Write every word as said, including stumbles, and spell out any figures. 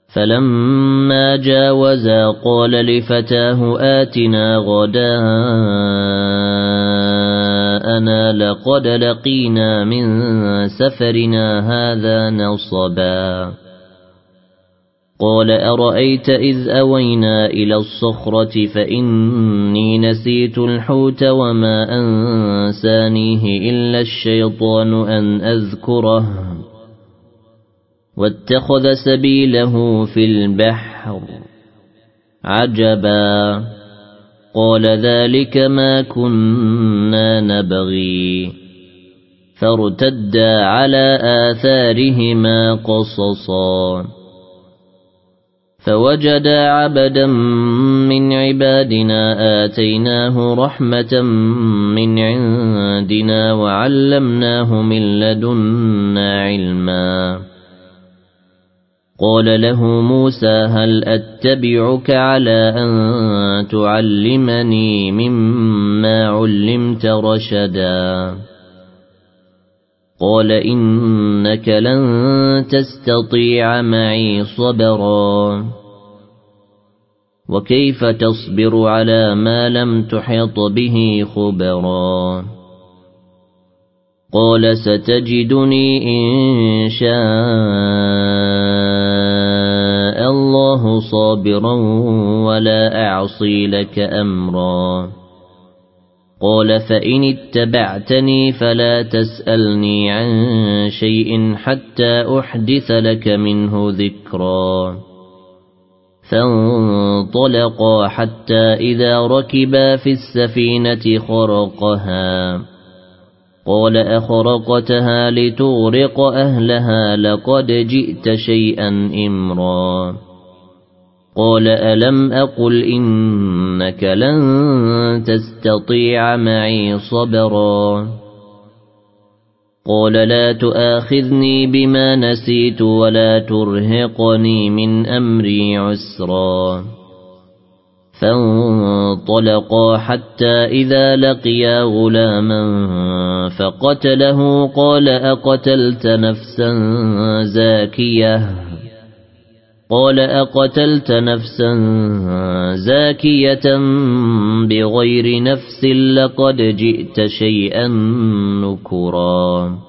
فلما جاوزا قال لفتاه آتنا غداءنا لقد لقينا من سفرنا هذا نصبا قال أرأيت إذ أوينا إلى الصخرة فإني نسيت الحوت وما أنسانيه إلا الشيطان أن أذكره واتخذ سبيله في البحر عجبا قال ذلك ما كنا نبغي فارتدا على آثارهما قصصا فوجدا عبدا من عبادنا آتيناه رحمة من عندنا وعلمناه من لدنا علما قال له موسى هل أتبعك على أن تعلمني مما علمت رشدا قال إنك لن تستطيع معي صبرا وكيف تصبر على ما لم تحط به خبرا قال ستجدني إن شاء الله صابرا ولا أعصي لك أمرا قال فإن اتبعتني فلا تسألني عن شيء حتى أحدث لك منه ذكرا فانطلقا حتى إذا ركبا في السفينة خرقها قال أخرقتها لتغرق أهلها لقد جئت شيئا إمرا قال ألم أقل إنك لن تستطيع معي صبرا قال لا تؤاخذني بما نسيت ولا ترهقني من أمري عسرا فانطلقا حتى إذا لقيا غلاما فقتله قال أقتلت نفسا زاكية قال أقتلت نفسا زاكية بغير نفس لقد جئت شيئا نكرا